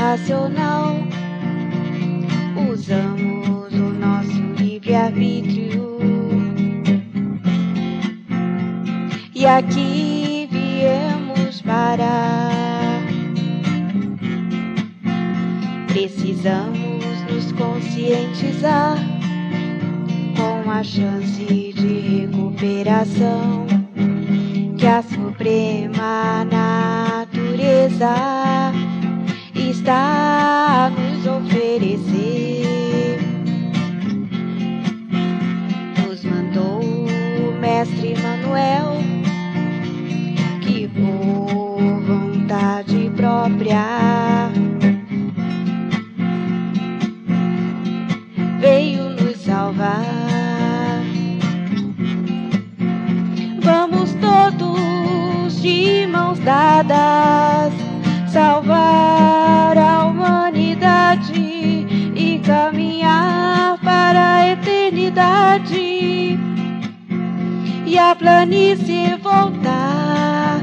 racional, usamos o nosso livre-arbítrio. E aqui viemos parar. Precisamos nos conscientizar com a chance de recuperação que a suprema natureza está a nos oferecer. Nos mandou o mestre Manuel, que por vontade própria veio nos salvar. Vamos todos de mãos dadas salvar a humanidade e caminhar para a eternidade e a planície voltar.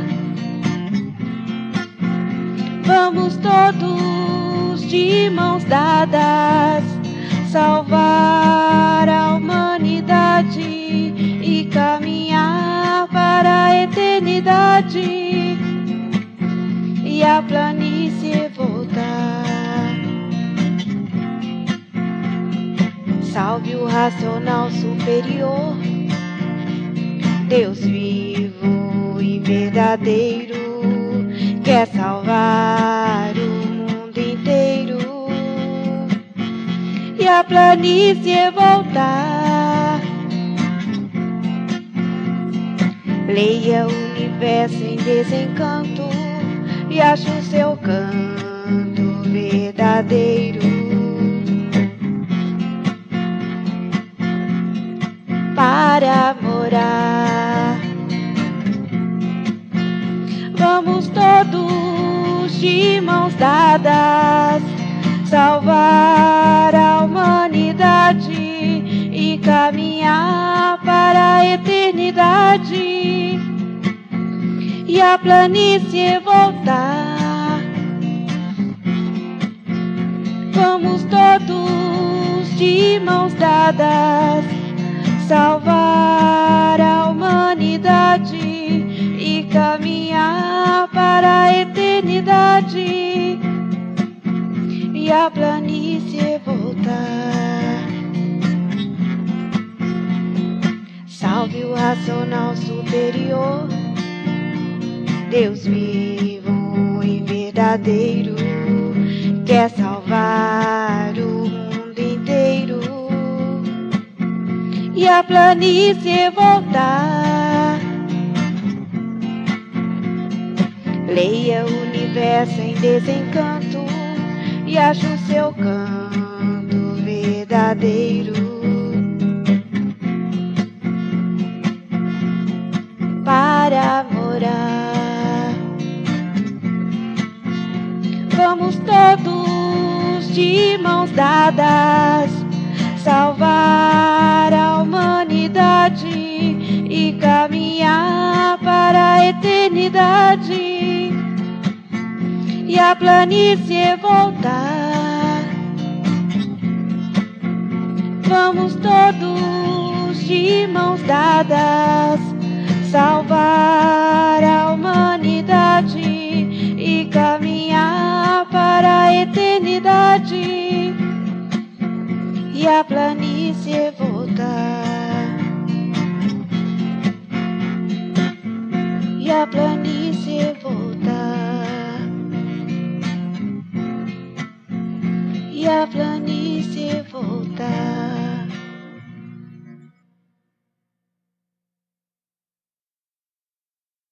Vamos todos de mãos dadas salvar a humanidade e caminhar para a eternidade e a planície voltar. Salve o racional superior, Deus vivo e verdadeiro, quer salvar o mundo inteiro e a planície voltar. Leia o universo em desencanto e ache o seu canto verdadeiro para morar. Vamos todos de mãos dadas salvar a humanidade e caminhar para a eternidade e a planície voltar. Vamos todos de mãos dadas salvar a humanidade e caminhar para a eternidade e a planície voltar. Salve o racional superior, Deus vivo e verdadeiro, quer salvar o mundo inteiro e a planície voltar. Leia o universo em desencanto e ache o seu canto verdadeiro para morar. Vamos todos de mãos dadas salvar a humanidade e caminhar para a eternidade e a planície voltar. Vamos todos de mãos dadas salvar a humanidade e caminhar para a eternidade e a planície voltar. E a planície voltar. E a planície voltar.